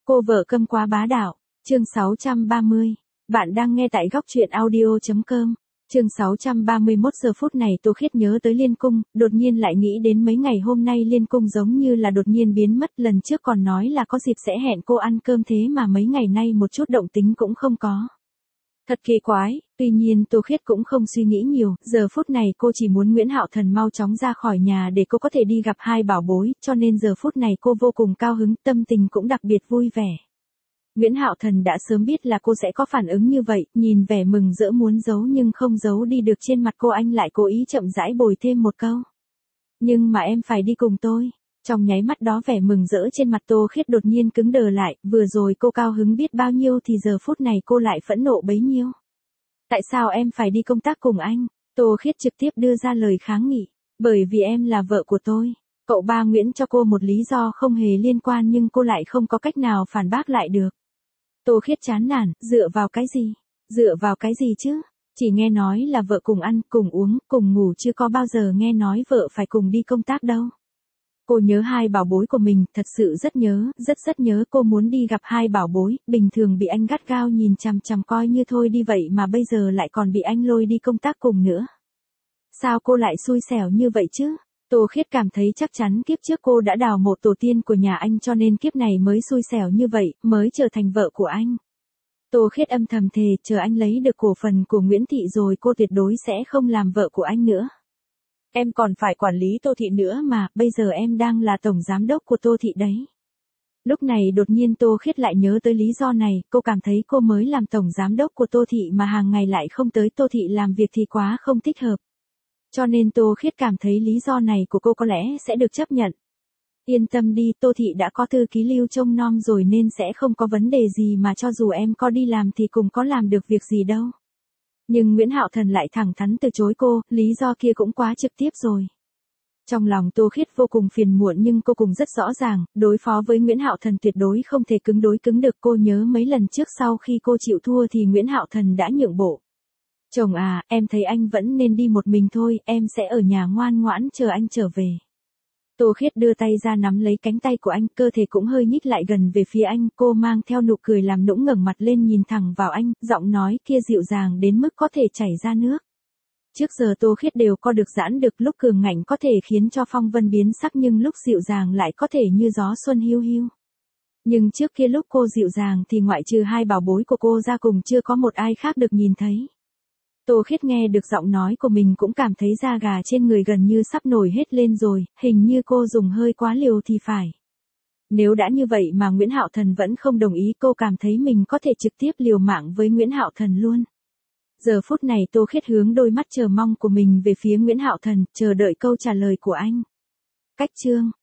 Cô vợ câm quá bá đạo, chương 630. Bạn đang nghe tại góc truyện audio.com. Chương 631. Giờ phút này Tô Khiết nhớ tới Liên Cung, đột nhiên lại nghĩ đến mấy ngày hôm nay Liên Cung giống như là đột nhiên biến mất, lần trước còn nói là có dịp sẽ hẹn cô ăn cơm thế mà mấy ngày nay một chút động tính cũng không có. Thật kỳ quái, tuy nhiên Tô Khiết cũng không suy nghĩ nhiều, giờ phút này cô chỉ muốn Nguyễn Hạo Thần mau chóng ra khỏi nhà để cô có thể đi gặp hai bảo bối, cho nên giờ phút này cô vô cùng cao hứng, tâm tình cũng đặc biệt vui vẻ. Nguyễn Hạo Thần đã sớm biết là cô sẽ có phản ứng như vậy, nhìn vẻ mừng rỡ muốn giấu nhưng không giấu đi được trên mặt cô, anh lại cố ý chậm rãi bồi thêm một câu. Nhưng mà em phải đi cùng tôi. Trong nháy mắt đó vẻ mừng rỡ trên mặt Tô Khiết đột nhiên cứng đờ lại, vừa rồi cô cao hứng biết bao nhiêu thì giờ phút này cô lại phẫn nộ bấy nhiêu. Tại sao em phải đi công tác cùng anh? Tô Khiết trực tiếp đưa ra lời kháng nghị. Bởi vì em là vợ của tôi. Cậu ba Nguyễn cho cô một lý do không hề liên quan nhưng cô lại không có cách nào phản bác lại được. Tô Khiết chán nản, dựa vào cái gì? Dựa vào cái gì chứ? Chỉ nghe nói là vợ cùng ăn, cùng uống, cùng ngủ chứ có bao giờ nghe nói vợ phải cùng đi công tác đâu. Cô nhớ hai bảo bối của mình, thật sự rất nhớ, rất nhớ, cô muốn đi gặp hai bảo bối, bình thường bị anh gắt gao nhìn chằm chằm coi như thôi đi vậy mà bây giờ lại còn bị anh lôi đi công tác cùng nữa. Sao cô lại xui xẻo như vậy chứ? Tô Khiết cảm thấy chắc chắn kiếp trước cô đã đào mộ tổ tiên của nhà anh cho nên kiếp này mới xui xẻo như vậy, mới trở thành vợ của anh. Tô Khiết âm thầm thề, chờ anh lấy được cổ phần của Nguyễn Thị rồi cô tuyệt đối sẽ không làm vợ của anh nữa. Em còn phải quản lý Tô Thị nữa mà, bây giờ em đang là tổng giám đốc của Tô Thị đấy. Lúc này đột nhiên Tô Khiết lại nhớ tới lý do này, cô cảm thấy cô mới làm tổng giám đốc của Tô Thị mà hàng ngày lại không tới Tô Thị làm việc thì quá không thích hợp. Cho nên Tô Khiết cảm thấy lý do này của cô có lẽ sẽ được chấp nhận. Yên tâm đi, Tô Thị đã có thư ký Lưu trông nom rồi nên sẽ không có vấn đề gì mà cho dù em có đi làm thì cũng có làm được việc gì đâu. Nhưng Nguyễn Hạo Thần lại thẳng thắn từ chối cô, lý do kia cũng quá trực tiếp rồi. Trong lòng Tô Khiết vô cùng phiền muộn nhưng cô cũng rất rõ ràng, đối phó với Nguyễn Hạo Thần tuyệt đối không thể cứng đối cứng được. Cô nhớ mấy lần trước sau khi cô chịu thua thì Nguyễn Hạo Thần đã nhượng bộ. Chồng à, em thấy anh vẫn nên đi một mình thôi, em sẽ ở nhà ngoan ngoãn chờ anh trở về. Tô Khiết đưa tay ra nắm lấy cánh tay của anh, cơ thể cũng hơi nhích lại gần về phía anh, cô mang theo nụ cười làm nũng ngẩng mặt lên nhìn thẳng vào anh, giọng nói kia dịu dàng đến mức có thể chảy ra nước. Trước giờ Tô Khiết đều co được giãn được, lúc cường ngạnh có thể khiến cho phong vân biến sắc nhưng lúc dịu dàng lại có thể như gió xuân hiu hiu. Nhưng trước kia lúc cô dịu dàng thì ngoại trừ hai bảo bối của cô ra cùng chưa có một ai khác được nhìn thấy. Tô Khiết nghe được giọng nói của mình cũng cảm thấy da gà trên người gần như sắp nổi hết lên rồi, hình như cô dùng hơi quá liều thì phải. Nếu đã như vậy mà Nguyễn Hạo Thần vẫn không đồng ý, cô cảm thấy mình có thể trực tiếp liều mạng với Nguyễn Hạo Thần luôn. Giờ phút này Tô Khiết hướng đôi mắt chờ mong của mình về phía Nguyễn Hạo Thần, chờ đợi câu trả lời của anh. Cách chương